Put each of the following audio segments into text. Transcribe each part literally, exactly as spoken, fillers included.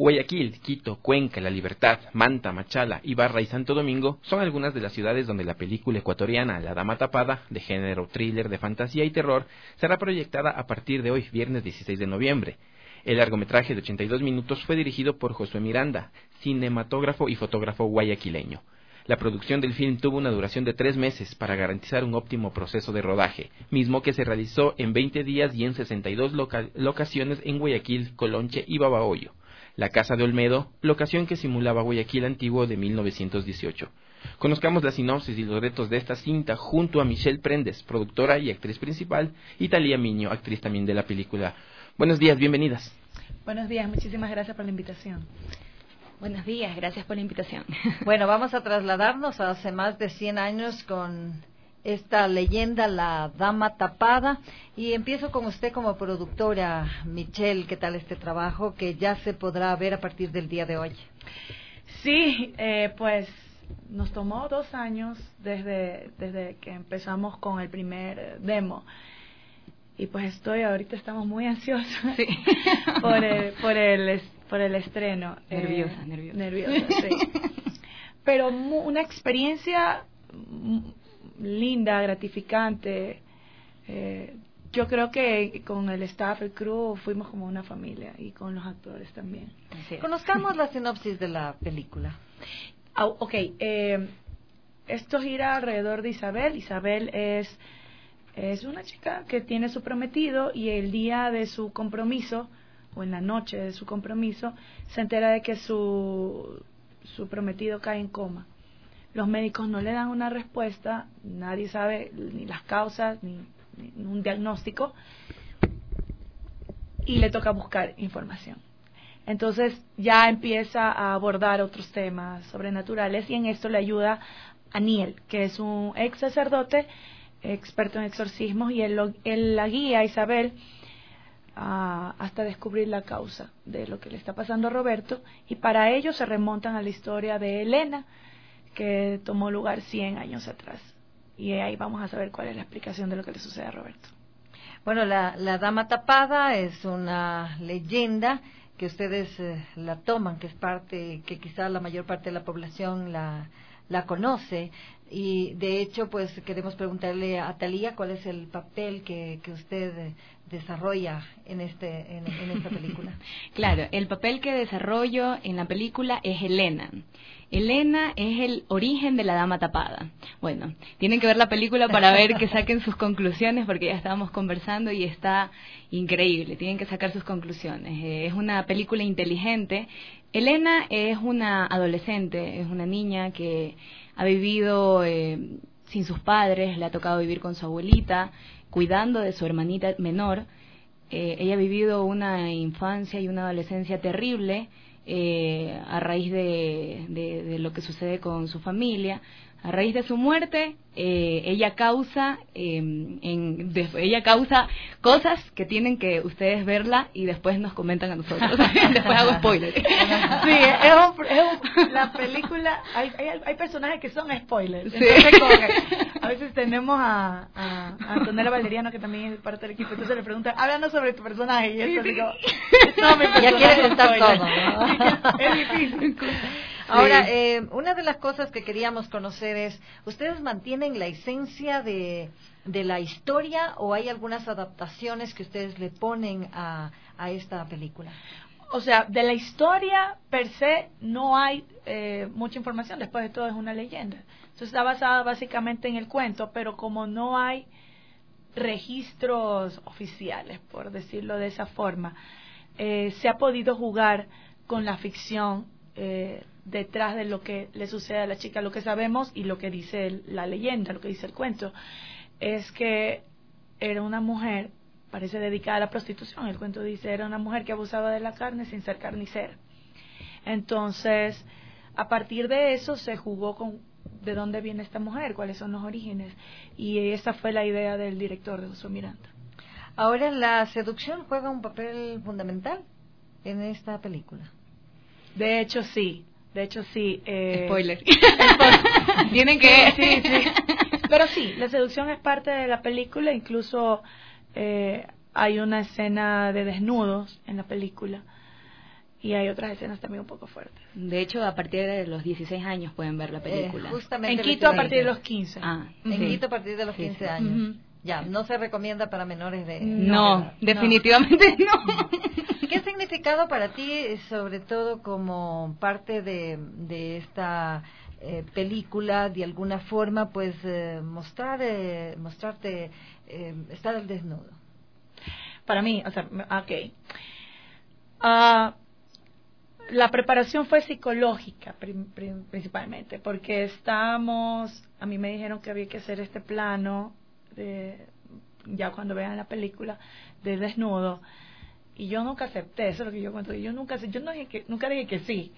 Guayaquil, Quito, Cuenca, La Libertad, Manta, Machala, Ibarra y Santo Domingo son algunas de las ciudades donde la película ecuatoriana La Dama Tapada, de género thriller de fantasía y terror, será proyectada a partir de hoy, viernes dieciséis de noviembre. El largometraje de ochenta y dos minutos fue dirigido por Josué Miranda, cinematógrafo y fotógrafo guayaquileño. La producción del film tuvo una duración de tres meses para garantizar un óptimo proceso de rodaje, mismo que se realizó en veinte días y en sesenta y dos loca- locaciones en Guayaquil, Colonche y Babahoyo. La Casa de Olmedo, locación que simulaba Guayaquil antiguo de mil novecientos dieciocho. Conozcamos la sinopsis y los retos de esta cinta junto a Michelle Prendes, productora y actriz principal, y Talía Miño, actriz también de la película. Buenos días, bienvenidas. Buenos días, muchísimas gracias por la invitación. Buenos días, gracias por la invitación. Bueno, vamos a trasladarnos a hace más de cien años con esta leyenda, La Dama Tapada, y empiezo con usted como productora. Michelle, ¿qué tal este trabajo que ya se podrá ver a partir del día de hoy? Sí, eh, pues nos tomó dos años desde, desde que empezamos con el primer demo. Y pues estoy, ahorita estamos muy ansiosos sí. por, el, por, el, por el estreno. Nerviosa, eh, nerviosa. Nerviosa, sí. Pero una experiencia linda, gratificante. Eh, yo creo que con el staff, el crew, fuimos como una familia y con los actores también. Conozcamos la sinopsis de la película. Oh, ok, eh, esto gira alrededor de Isabel. Isabel es... Es una chica que tiene su prometido y el día de su compromiso, o en la noche de su compromiso, se entera de que su, su prometido cae en coma. Los médicos no le dan una respuesta, nadie sabe ni las causas, ni, ni un diagnóstico, y le toca buscar información. Entonces ya empieza a abordar otros temas sobrenaturales y en esto le ayuda a Niel, que es un ex sacerdote experto en exorcismos, y él, él la guía a Isabel uh, hasta descubrir la causa de lo que le está pasando a Roberto, y para ello se remontan a la historia de Elena, que tomó lugar cien años atrás, y ahí vamos a saber cuál es la explicación de lo que le sucede a Roberto. Bueno, la, la Dama Tapada es una leyenda que ustedes eh, la toman, que es parte, que quizá la mayor parte de la población la la conoce, y de hecho pues queremos preguntarle a Talía cuál es el papel que, que usted desarrolla en este en, en esta película. Claro, el papel que desarrollo en la película es Elena. Elena es el origen de La Dama Tapada. Bueno, tienen que ver la película para ver que saquen sus conclusiones, porque ya estábamos conversando y está increíble, tienen que sacar sus conclusiones. Eh, es una película inteligente. Elena es una adolescente, es una niña que ha vivido eh, sin sus padres, le ha tocado vivir con su abuelita, cuidando de su hermanita menor. Eh, ella ha vivido una infancia y una adolescencia terrible eh, a raíz de, de, de lo que sucede con su familia. A raíz de su muerte, eh, ella causa eh, en, de, ella causa cosas que tienen que ustedes verla y después nos comentan a nosotros. Después hago spoilers. Sí, es un, es un, la película, hay, hay, hay personajes que son spoilers. Sí. Entonces, como que a veces tenemos a, a, a Antonella Valeriano, que también es parte del equipo, entonces le preguntan, háblanos sobre tu personaje, y eso sí, digo, no, mi personaje, ya quiere contar todo, ¿no? Sí, es difícil. Ahora, eh, una de las cosas que queríamos conocer es, ¿ustedes mantienen la esencia de, de la historia o hay algunas adaptaciones que ustedes le ponen a, a esta película? O sea, de la historia per se no hay eh, mucha información, después de todo es una leyenda. Entonces está basada básicamente en el cuento, pero como no hay registros oficiales, por decirlo de esa forma, eh, se ha podido jugar con la ficción eh, detrás de lo que le sucede a la chica. Lo que sabemos y lo que dice el, la leyenda, lo que dice el cuento, es que era una mujer, parece dedicada a la prostitución. El cuento dice, era una mujer que abusaba de la carne sin ser carnicera. Entonces, a partir de eso se jugó con de dónde viene esta mujer, cuáles son los orígenes, y esa fue la idea del director, de Josué Miranda. Ahora, ¿la seducción juega un papel fundamental en esta película? De hecho, sí. De hecho, sí. Eh, Spoiler. Spoiler. Tienen que... Sí, sí. Pero sí, la seducción es parte de la película. Incluso eh, hay una escena de desnudos en la película. y hay otras escenas también un poco fuertes. De hecho, a partir de los dieciséis años pueden ver la película. Eh, justamente en Quito a partir de los quince. Ah, en sí. Quito a partir de los Sí, quince sí. años. Uh-huh. Ya, no se recomienda para menores de... No, No, definitivamente no. ¿Qué ha significado para ti, sobre todo como parte de, de esta eh, película, de alguna forma, pues eh, mostrar, eh, mostrarte, eh, estar al desnudo? Para mí, o sea, ok. Uh, la preparación fue psicológica prim, prim, principalmente, porque estábamos, a mí me dijeron que había que hacer este plano, de, ya cuando vean la película, de desnudo, y yo nunca acepté, eso es lo que yo cuento, yo nunca yo no dije que, nunca dije que sí,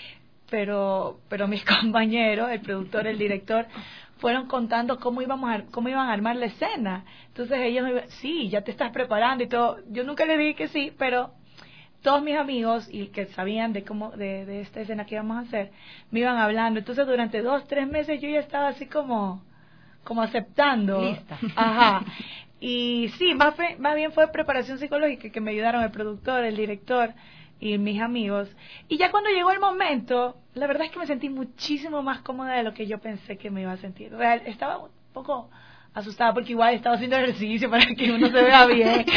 pero pero mis compañeros, el productor, el director, fueron contando cómo íbamos a, cómo iban a armar la escena. Entonces ellos me iban, sí, ya te estás preparando y todo. Yo nunca les dije que sí, pero todos mis amigos y que sabían de cómo de, de esta escena que íbamos a hacer, me iban hablando. Entonces durante dos, tres meses yo ya estaba así como como aceptando. Lista. Ajá. Y sí, más, fe, más bien fue preparación psicológica que me ayudaron el productor, el director y mis amigos. Y ya cuando llegó el momento, la verdad es que me sentí muchísimo más cómoda de lo que yo pensé que me iba a sentir. Real, estaba un poco asustada porque igual estaba haciendo ejercicio para que uno se vea bien.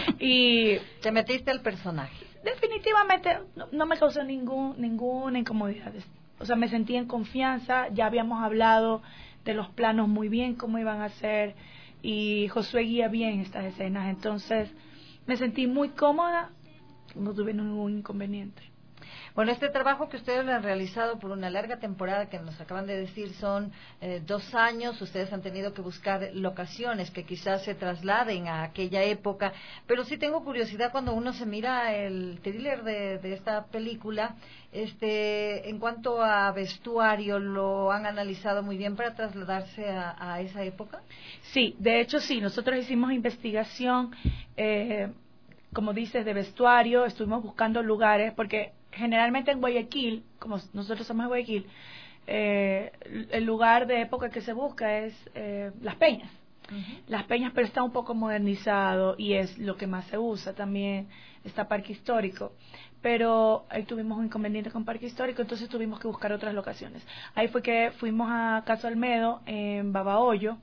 Y te metiste al personaje. Definitivamente no, no me causó ningún ninguna incomodidad. O sea, me sentí en confianza, ya habíamos hablado de los planos muy bien, cómo iban a ser, y Josué guía bien estas escenas, entonces me sentí muy cómoda, no tuve ningún inconveniente. Bueno, este trabajo que ustedes lo han realizado por una larga temporada, que nos acaban de decir son eh, dos años, ustedes han tenido que buscar locaciones que quizás se trasladen a aquella época, pero sí tengo curiosidad cuando uno se mira el thriller de, de esta película, este, en cuanto a vestuario, ¿lo han analizado muy bien para trasladarse a, a esa época? Sí, de hecho sí, nosotros hicimos investigación, eh, como dices, de vestuario, estuvimos buscando lugares, porque generalmente en Guayaquil, como nosotros somos de Guayaquil, eh, el lugar de época que se busca es eh, Las Peñas. Uh-huh. Las Peñas, pero está un poco modernizado y es lo que más se usa. También está Parque Histórico, pero ahí tuvimos un inconveniente con Parque Histórico, entonces tuvimos que buscar otras locaciones. Ahí fue que fuimos a Caso Almedo, en Babahoyo,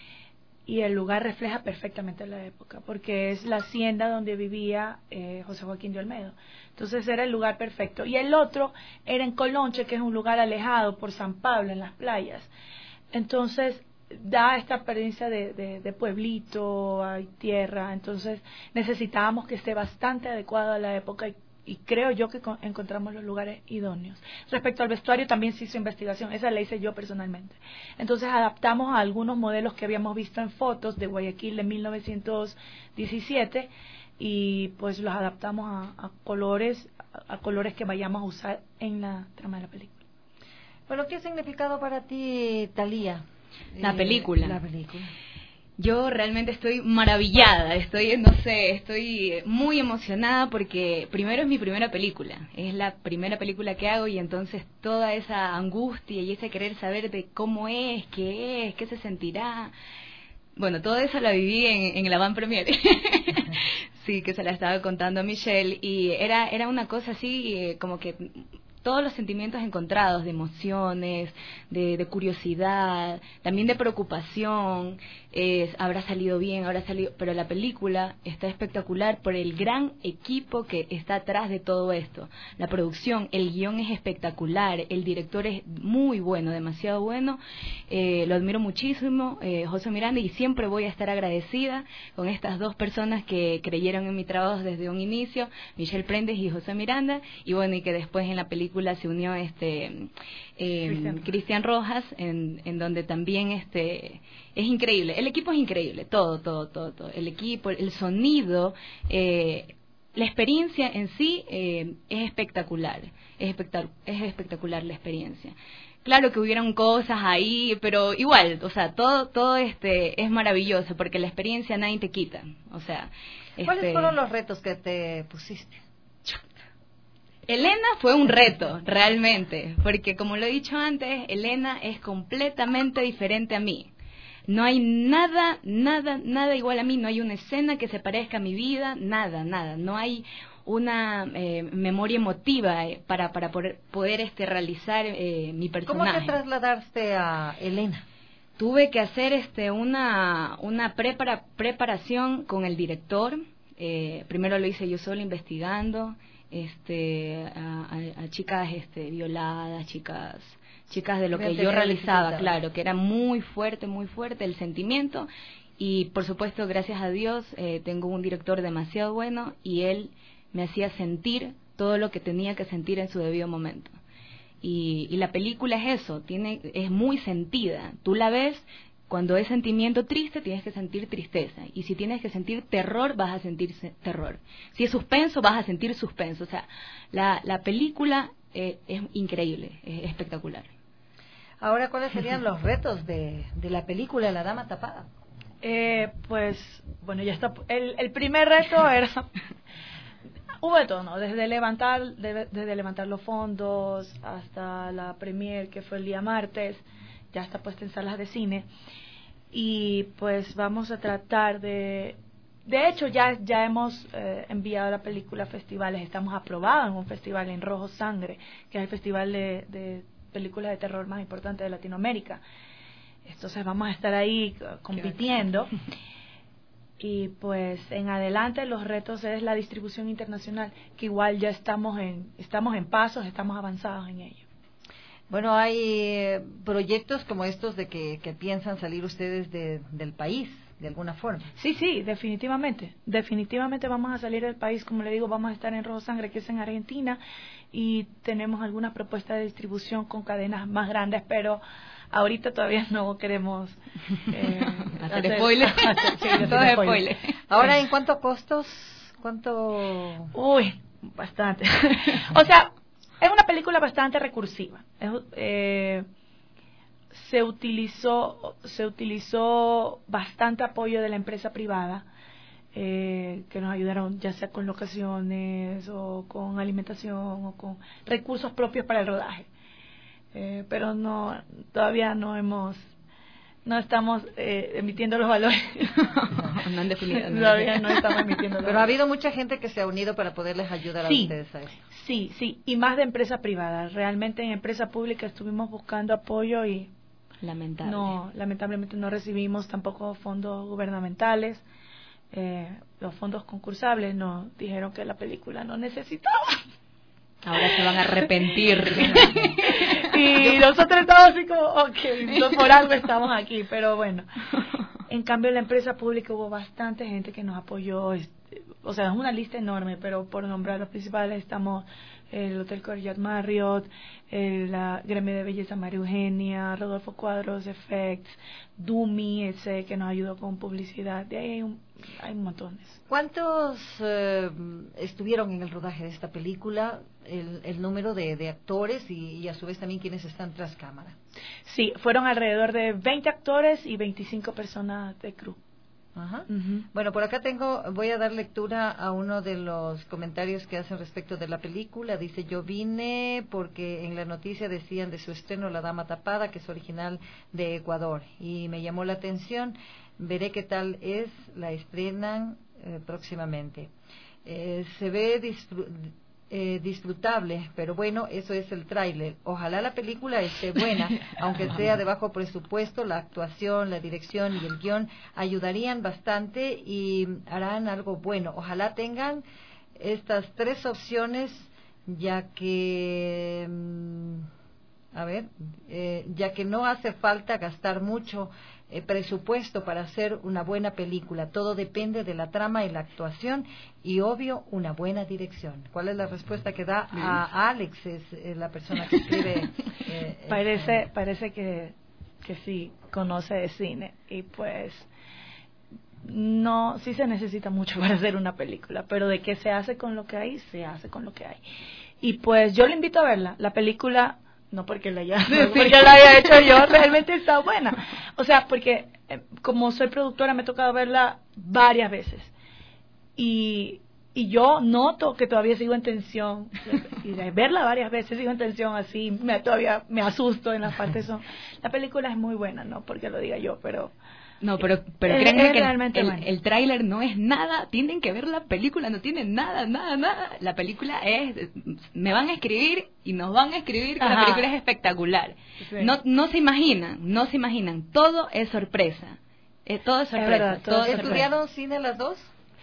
y el lugar refleja perfectamente la época, porque es la hacienda donde vivía eh, José Joaquín de Olmedo. Entonces era el lugar perfecto. Y el otro era en Colonche, que es un lugar alejado por San Pablo, en las playas. Entonces da esta apariencia de, de, de pueblito, hay tierra. Entonces necesitábamos que esté bastante adecuado a la época y y creo yo que con, encontramos los lugares idóneos. Respecto al vestuario también se hizo investigación, esa la hice yo personalmente. Entonces adaptamos a algunos modelos que habíamos visto en fotos de Guayaquil de mil novecientos diecisiete y pues los adaptamos a, a colores a, a colores que vayamos a usar en la trama de la película. Bueno, ¿qué ha significado para ti, Thalía? La película. Eh, la película. Yo realmente estoy maravillada, estoy, no sé, estoy muy emocionada porque primero es mi primera película, es la primera película que hago y entonces toda esa angustia y ese querer saber de cómo es, qué es, qué se sentirá, bueno, todo eso la viví en, en la Van Premiere, sí, que se la estaba contando a Michelle y era, era una cosa así eh, como que todos los sentimientos encontrados, de emociones, de, de curiosidad, también de preocupación, eh, habrá salido bien, habrá salido, pero la película está espectacular por el gran equipo que está atrás de todo esto. La producción, el guión es espectacular, el director es muy bueno, demasiado bueno, eh, lo admiro muchísimo, eh, José Miranda, y siempre voy a estar agradecida con estas dos personas que creyeron en mi trabajo desde un inicio, Michelle Prendes y José Miranda, y bueno, y que después en la película se unió este eh, Cristian Rojas, en, en donde también este es increíble, el equipo es increíble, todo, todo, todo, todo. El equipo, el sonido, eh, la experiencia en sí eh, es espectacular, es espectacular, es espectacular la experiencia. Claro que hubieron cosas ahí, pero igual, o sea, todo todo este es maravilloso porque la experiencia nadie te quita, o sea. ¿Cuáles este, fueron los retos que te pusiste? Elena fue un reto, realmente, porque como lo he dicho antes, Elena es completamente diferente a mí. No hay nada, nada, nada igual a mí, no hay una escena que se parezca a mi vida, nada, nada. No hay una eh, memoria emotiva eh, para para poder, poder este realizar eh, mi personaje. ¿Cómo te trasladaste a Elena? Tuve que hacer este una una prepara, preparación con el director. Eh, primero lo hice yo sola investigando este a, a, a chicas este violadas, chicas chicas de lo que yo realizaba, claro, que era muy fuerte, muy fuerte el sentimiento. Y por supuesto, gracias a Dios, eh, tengo un director demasiado bueno y él me hacía sentir todo lo que tenía que sentir en su debido momento. Y, y la película es eso, tiene es muy sentida. Tú la ves, cuando es sentimiento triste, tienes que sentir tristeza. Y si tienes que sentir terror, vas a sentir terror. Si es suspenso, vas a sentir suspenso. O sea, la, la película eh, es increíble, es espectacular. Ahora, ¿cuáles serían los retos de, de la película La Dama Tapada? Eh, pues, bueno, ya está. El, el primer reto era... Hubo de todo, ¿no? Desde levantar, de, desde levantar los fondos hasta la premier, que fue el día martes, ya está puesta en salas de cine. Y pues vamos a tratar de... De hecho, ya, ya hemos eh, enviado la película a festivales. Estamos aprobados en un festival en Rojo Sangre, que es el festival de, de películas de terror más importante de Latinoamérica. Entonces vamos a estar ahí compitiendo. Y pues en adelante los retos es la distribución internacional, que igual ya estamos en estamos en pasos, estamos avanzados en ello. Bueno, hay eh, proyectos como estos de que, que piensan salir ustedes de, del país, de alguna forma. Sí, sí, definitivamente. Definitivamente vamos a salir del país, como le digo, vamos a estar en Rojo Sangre, que es en Argentina, y tenemos algunas propuestas de distribución con cadenas más grandes, pero ahorita todavía no queremos eh, hacer, hacer spoilers. Sí, hacer spoiler. Ahora, ¿en cuánto costos? ¿Cuánto? Uy, bastante. O sea, es una película bastante recursiva. Es, eh, se utilizó se utilizó bastante apoyo de la empresa privada, eh, que nos ayudaron ya sea con locaciones o con alimentación o con recursos propios para el rodaje. Eh, pero no, todavía no hemos, no estamos eh, emitiendo los valores. No han definido. No. Todavía no estamos emitiendo los Pero ha habido mucha gente que se ha unido para poderles ayudar sí, a ustedes a eso. Sí, sí, y más de empresa privada. Realmente en empresa pública estuvimos buscando apoyo y Lamentable. no, lamentablemente no recibimos tampoco fondos gubernamentales. Eh, los fondos concursables nos dijeron que la película no necesitaba. Ahora se van a arrepentir. Y nosotros estamos así como, ok, no, por algo estamos aquí, pero bueno. En cambio, en la empresa pública hubo bastante gente que nos apoyó. O sea, es una lista enorme, pero por nombrar los principales estamos el Hotel Coryat Marriott, el la Gremio de Belleza María Eugenia, Rodolfo Cuadros Effects, Dumi, ese que nos ayudó con publicidad. De ahí hay, un, hay montones. ¿Cuántos eh, estuvieron en el rodaje de esta película? El, el número de, de actores y, y a su vez también quienes están tras cámara. Sí, fueron alrededor de veinte actores y veinticinco personas de crew. Ajá. Uh-huh. Bueno, por acá tengo, voy a dar lectura a uno de los comentarios que hacen respecto de la película. Dice: yo vine porque en la noticia decían de su estreno La Dama Tapada, que es original de Ecuador, y me llamó la atención. Veré qué tal es, la estrenan eh, próximamente. Eh, se ve disfr- Eh, disfrutable, pero bueno, eso es el tráiler. Ojalá la película esté buena, aunque sea de bajo presupuesto. La actuación, la dirección y el guión ayudarían bastante y harán algo bueno. Ojalá tengan estas tres opciones, ya que mmm, a ver, eh, ya que no hace falta gastar mucho eh, presupuesto para hacer una buena película. Todo depende de la trama y la actuación y, obvio, una buena dirección. ¿Cuál es la respuesta que da a Alex? Es eh, la persona que escribe. Eh, parece eh, parece que, que sí conoce de cine y pues no, sí se necesita mucho para hacer una película, pero de qué se hace con lo que hay, se hace con lo que hay. Y pues yo le invito a verla. La película, no porque la haya, no porque la haya hecho yo, realmente está buena. O sea, porque eh, como soy productora me ha tocado verla varias veces. Y y yo noto que todavía sigo en tensión, y de verla varias veces sigo en tensión así, me, todavía me asusto en las partes son. La película es muy buena, no porque lo diga yo, pero... No, pero, pero es, créanme es que realmente el, bueno. el tráiler no es nada, tienen que ver la película, no tiene nada, nada, nada. La película es, me van a escribir y nos van a escribir que Ajá. la película es espectacular. Sí. No, no se imaginan, no se imaginan, todo es sorpresa. Eh, todo es sorpresa. Es verdad, todo todo es es sorpresa. ¿Estudiaron cine las dos?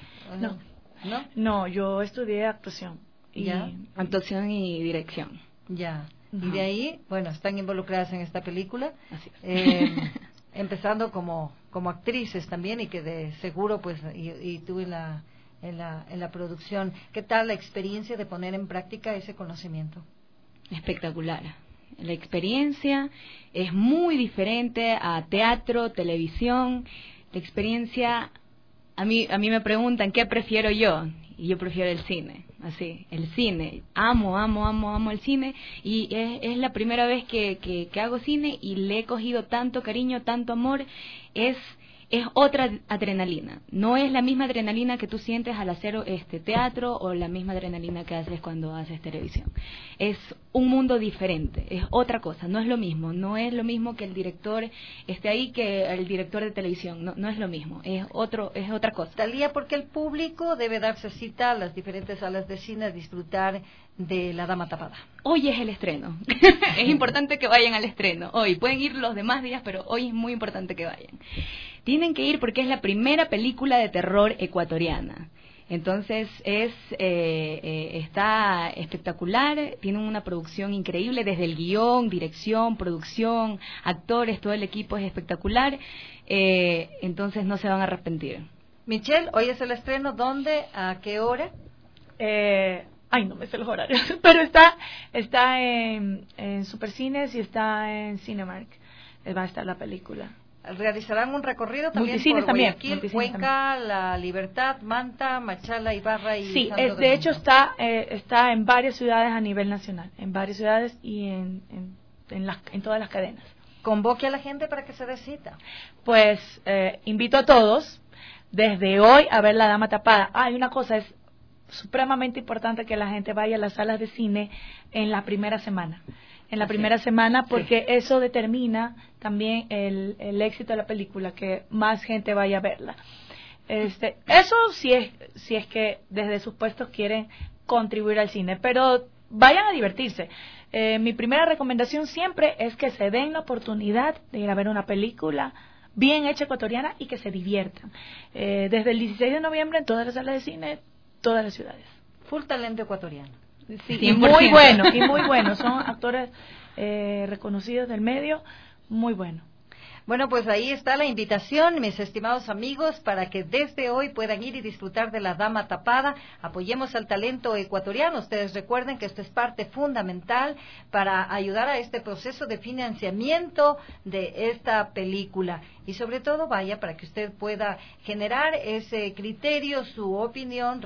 No. ¿No? No, yo estudié actuación. Y, Ya. Actuación y dirección. Ya. Ujú. Y de ahí, bueno, están involucradas en esta película. Así es. Eh, empezando como como actrices también, y que de seguro pues y, y tú en la en la en la producción, ¿qué tal la experiencia de poner en práctica ese conocimiento? Espectacular. La experiencia es muy diferente a teatro, televisión. La experiencia, a mí a mí me preguntan qué prefiero yo, y yo prefiero el cine, así, el cine. Amo, amo, amo, amo el cine, y es, es la primera vez que, que, que hago cine y le he cogido tanto cariño, tanto amor. Es es otra adrenalina. No es la misma adrenalina que tú sientes al hacer este teatro o la misma adrenalina que haces cuando haces televisión. Es un mundo diferente, es otra cosa, no es lo mismo. No es lo mismo que el director esté ahí que el director de televisión. No, no es lo mismo, es otro, es otra cosa. Talía, porque el público debe darse cita a las diferentes salas de cine a disfrutar de La Dama Tapada. Hoy es el estreno. Es importante que vayan al estreno. Hoy pueden ir los demás días, pero hoy es muy importante que vayan. Tienen que ir porque es la primera película de terror ecuatoriana. Entonces es eh, eh, está espectacular, tienen una producción increíble, desde el guión, dirección, producción, actores, todo el equipo es espectacular. Eh, entonces no se van a arrepentir. Michelle, hoy es el estreno, ¿dónde? ¿A qué hora? Eh, ay, no me sé los horarios, pero está está en, en Supercines y está en Cinemark. Eh, Va a estar la película. Realizarán un recorrido también Multicines por también, Guayaquil, multicines Cuenca, La Libertad, Manta, Machala, Ibarra y Sí, Santo es, de Domingo. hecho está eh, está en varias ciudades a nivel nacional, en varias ciudades y en en, en, las, en todas las cadenas. Convoque a la gente para que se dé cita. Pues eh, invito a todos desde hoy a ver La Dama Tapada. Ah, y una cosa, es supremamente importante que la gente vaya a las salas de cine en la primera semana. En la Así primera es. semana, porque Sí. eso determina también el, el éxito de la película, que más gente vaya a verla. Este, eso si es, si es que desde sus puestos quieren contribuir al cine, pero vayan a divertirse. Eh, mi primera recomendación siempre es que se den la oportunidad de ir a ver una película bien hecha ecuatoriana y que se diviertan. Eh, desde el dieciséis de noviembre en todas las salas de cine, todas las ciudades. Full talento ecuatoriano. Sí, y cien por muy ciento. bueno, y muy bueno. Son actores eh, reconocidos del medio, muy bueno. Bueno, pues ahí está la invitación, mis estimados amigos, para que desde hoy puedan ir y disfrutar de La Dama Tapada. Apoyemos al talento ecuatoriano. Ustedes recuerden que esto es parte fundamental para ayudar a este proceso de financiamiento de esta película. Y sobre todo, vaya, para que usted pueda generar ese criterio, su opinión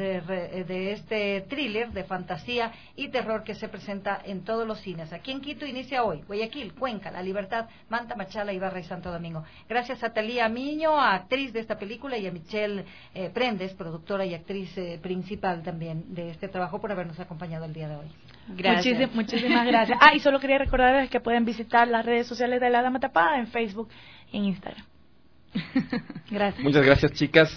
de este thriller de fantasía y terror que se presenta en todos los cines. Aquí en Quito inicia hoy, Guayaquil, Cuenca, La Libertad, Manta, Machala, Ibarra y Santo Domingo. Gracias a Talía Miño, actriz de esta película, y a Michelle eh, Prendes, productora y actriz eh, principal también de este trabajo, por habernos acompañado el día de hoy. Gracias. Muchísimas, muchísimas gracias. Ah, y solo quería recordarles que pueden visitar las redes sociales de La Dama Tapada en Facebook y en Instagram. Gracias. Muchas gracias, chicas.